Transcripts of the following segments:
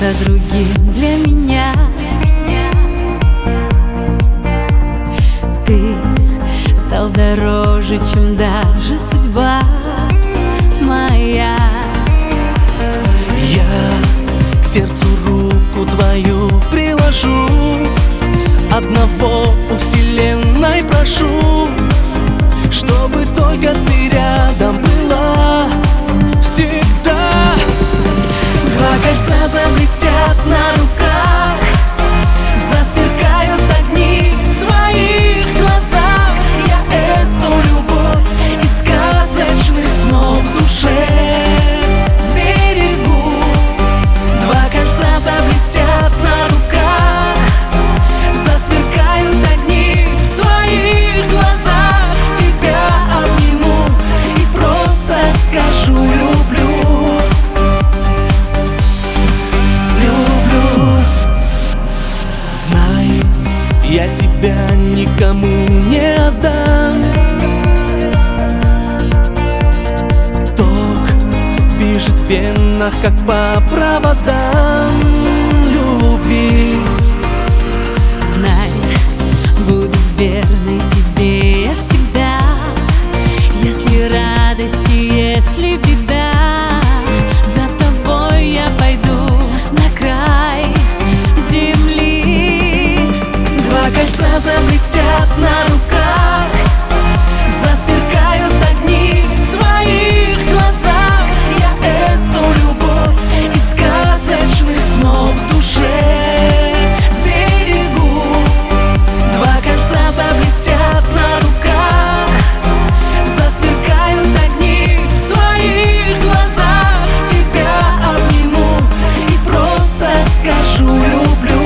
кем-то другим для меня. Ты стал дороже, чем даже судьба моя. Я к сердцу руку твою приложу, одного у вселенной прошу, чтобы только ты рядом была всегда. Два кольца заблестят на руках, засверкают огни в твоих глазах. Я эту любовь из сказочных снов в душе сберегу. Два кольца заблестят на руках, засверкают огни в твоих глазах. Тебя обниму и просто скажу: люблю. Знай, я тебя никому не отдам. Ток бежит в венах, как по проводам любви. Знай, буду верной тебе я всегда. Если радость и если беда, за тобой я пойду на край земли. Два кольца заблестят на руках, засверкают огни в твоих глазах. Я эту любовь из сказочных снов в душе сберегу. Два кольца заблестят на руках, засверкают огни в твоих глазах. Тебя обниму и просто скажу: люблю.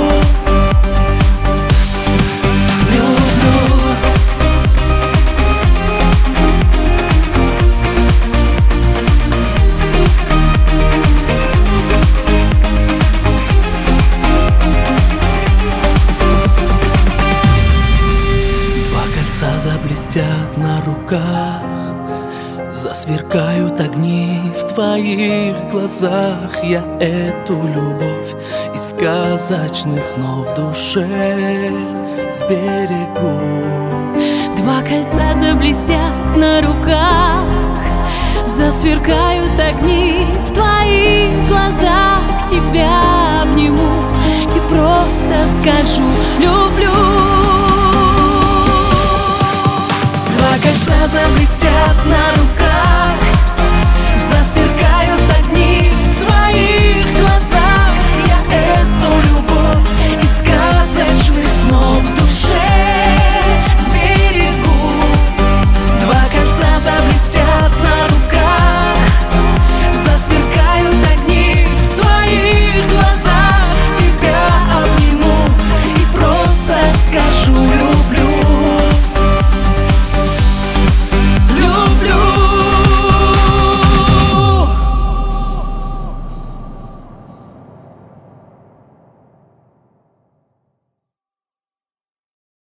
Заблестят на руках, засверкают огни в твоих глазах. Я эту любовь из сказочных снов в душе сберегу. Два кольца заблестят на руках, засверкают огни в твоих глазах. Тебя обниму и просто скажу: люблю. Два кольца заблестят на руках,